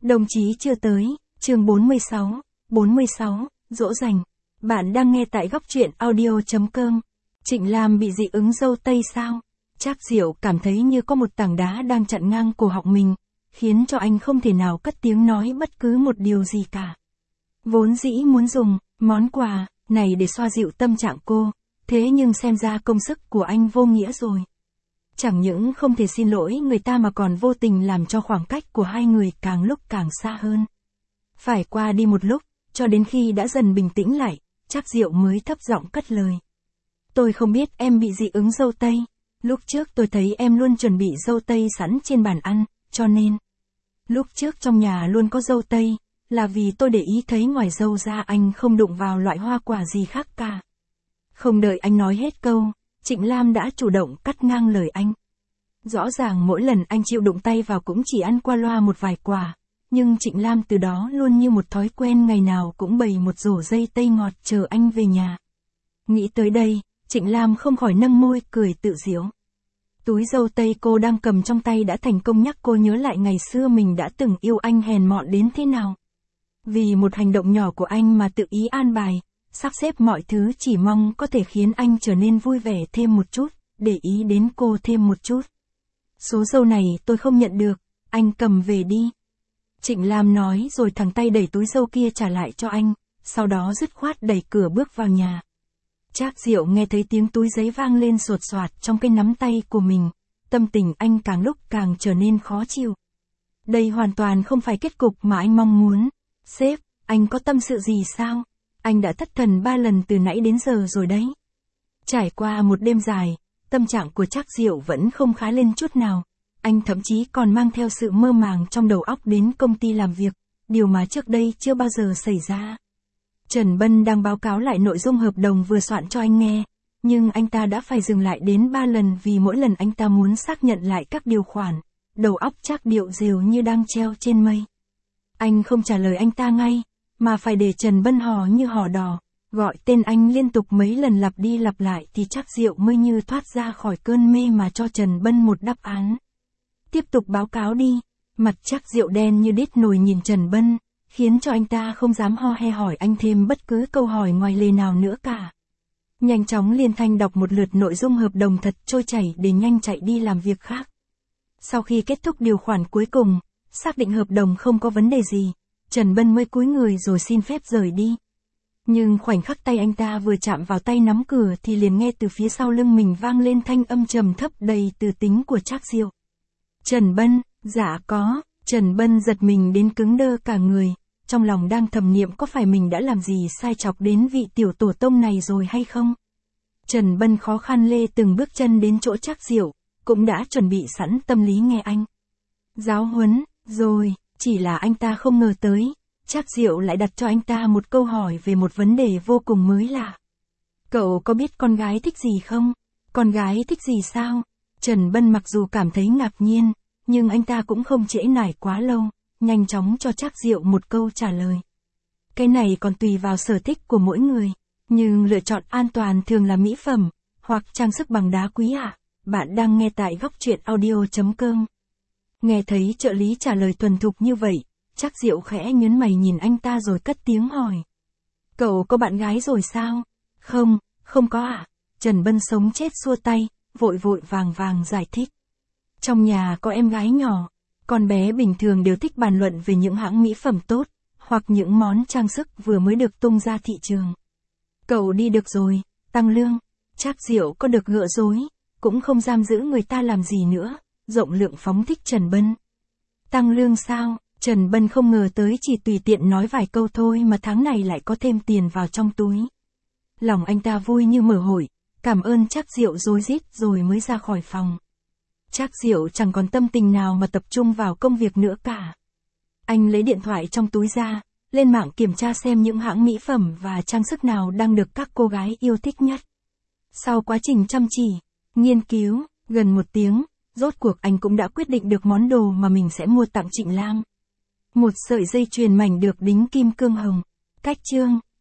Đồng chí chưa tới, chương 46, dỗ dành. Bạn đang nghe tại góc truyện audio.com. Trịnh Lam bị dị ứng dâu tây sao? Trác Diệu cảm thấy như có một tảng đá đang chặn ngang cổ họng mình, khiến cho anh không thể nào cất tiếng nói bất cứ một điều gì cả. Vốn dĩ muốn dùng món quà này để xoa dịu tâm trạng cô, thế nhưng xem ra công sức của anh vô nghĩa rồi. Chẳng những không thể xin lỗi người ta mà còn vô tình làm cho khoảng cách của hai người càng lúc càng xa hơn. Phải qua đi một lúc, cho đến khi đã dần bình tĩnh lại, Trác Diệu mới thấp giọng cất lời. Tôi không biết em bị dị ứng dâu tây. Lúc trước tôi thấy em luôn chuẩn bị dâu tây sẵn trên bàn ăn, cho nên lúc trước trong nhà luôn có dâu tây, là vì tôi để ý thấy ngoài dâu ra anh không đụng vào loại hoa quả gì khác cả. Không đợi anh nói hết câu, Trịnh Lam đã chủ động cắt ngang lời anh. Rõ ràng mỗi lần anh chịu đụng tay vào cũng chỉ ăn qua loa một vài quả, nhưng Trịnh Lam từ đó luôn như một thói quen ngày nào cũng bày một rổ dây tây ngọt chờ anh về nhà. Nghĩ tới đây, Trịnh Lam không khỏi nâng môi cười tự giễu. Túi dâu tây cô đang cầm trong tay đã thành công nhắc cô nhớ lại ngày xưa mình đã từng yêu anh hèn mọn đến thế nào. Vì một hành động nhỏ của anh mà tự ý an bài, sắp xếp mọi thứ chỉ mong có thể khiến anh trở nên vui vẻ thêm một chút, để ý đến cô thêm một chút. Số dâu này tôi không nhận được, anh cầm về đi. Trịnh Lam nói rồi thẳng tay đẩy túi dâu kia trả lại cho anh, sau đó dứt khoát đẩy cửa bước vào nhà. Trác Diệu nghe thấy tiếng túi giấy vang lên sột soạt trong cái nắm tay của mình, tâm tình anh càng lúc càng trở nên khó chịu. Đây hoàn toàn không phải kết cục mà anh mong muốn. Sếp, anh có tâm sự gì sao? Anh đã thất thần 3 lần từ nãy đến giờ rồi đấy. Trải qua một đêm dài, tâm trạng của Trác Diệu vẫn không khá lên chút nào. Anh thậm chí còn mang theo sự mơ màng trong đầu óc đến công ty làm việc, điều mà trước đây chưa bao giờ xảy ra. Trần Bân đang báo cáo lại nội dung hợp đồng vừa soạn cho anh nghe, nhưng anh ta đã phải dừng lại đến 3 lần vì mỗi lần anh ta muốn xác nhận lại các điều khoản, đầu óc Trác điệu rều như đang treo trên mây. Anh không trả lời anh ta ngay, mà phải để Trần Bân hò như hò đò, gọi tên anh liên tục mấy lần lặp đi lặp lại thì Trác Diệu mới như thoát ra khỏi cơn mê mà cho Trần Bân một đáp án. Tiếp tục báo cáo đi, mặt Trác Diệu đen như đít nồi nhìn Trần Bân, khiến cho anh ta không dám ho he hỏi anh thêm bất cứ câu hỏi ngoài lề nào nữa cả. Nhanh chóng liên thanh đọc một lượt nội dung hợp đồng thật trôi chảy để nhanh chạy đi làm việc khác. Sau khi kết thúc điều khoản cuối cùng, xác định hợp đồng không có vấn đề gì, Trần Bân mới cúi người rồi xin phép rời đi. Nhưng khoảnh khắc tay anh ta vừa chạm vào tay nắm cửa thì liền nghe từ phía sau lưng mình vang lên thanh âm trầm thấp đầy từ tính của Trác Diệu. Trần Bân, dạ có. Trần Bân giật mình đến cứng đơ cả người, trong lòng đang thầm niệm có phải mình đã làm gì sai chọc đến vị tiểu tổ tông này rồi hay không. Trần Bân khó khăn lê từng bước chân đến chỗ Trác Diệu, cũng đã chuẩn bị sẵn tâm lý nghe anh giáo huấn, rồi, chỉ là anh ta không ngờ tới, Trác Diệu lại đặt cho anh ta một câu hỏi về một vấn đề vô cùng mới lạ. Cậu có biết con gái thích gì không? Con gái thích gì sao? Trần Bân mặc dù cảm thấy ngạc nhiên, nhưng anh ta cũng không trễ nải quá lâu, nhanh chóng cho Trác Diệu một câu trả lời. Cái này còn tùy vào sở thích của mỗi người, nhưng lựa chọn an toàn thường là mỹ phẩm, hoặc trang sức bằng đá quý ạ. Bạn đang nghe tại góc truyện audio.com. Nghe thấy trợ lý trả lời thuần thục như vậy, Trác Diệu khẽ nhớn mày nhìn anh ta rồi cất tiếng hỏi. Cậu có bạn gái rồi sao? Không, không có ạ. Trần Bân sống chết xua tay, vội vàng giải thích. Trong nhà có em gái nhỏ, con bé bình thường đều thích bàn luận về những hãng mỹ phẩm tốt, hoặc những món trang sức vừa mới được tung ra thị trường. Cậu đi được rồi, tăng lương. Trác Diệu có được gỡ rối, cũng không giam giữ người ta làm gì nữa, rộng lượng phóng thích Trần Bân. Tăng lương sao? Trần Bân không ngờ tới chỉ tùy tiện nói vài câu thôi mà tháng này lại có thêm tiền vào trong túi. Lòng anh ta vui như mở hội, cảm ơn Trác Diệu rối rít rồi mới ra khỏi phòng. Trác Diệu chẳng còn tâm tình nào mà tập trung vào công việc nữa cả. Anh lấy điện thoại trong túi ra, lên mạng kiểm tra xem những hãng mỹ phẩm và trang sức nào đang được các cô gái yêu thích nhất. Sau quá trình chăm chỉ, nghiên cứu, gần 1 tiếng, rốt cuộc anh cũng đã quyết định được món đồ mà mình sẽ mua tặng Trịnh Lam. Một sợi dây chuyền mảnh được đính kim cương hồng. Cách chương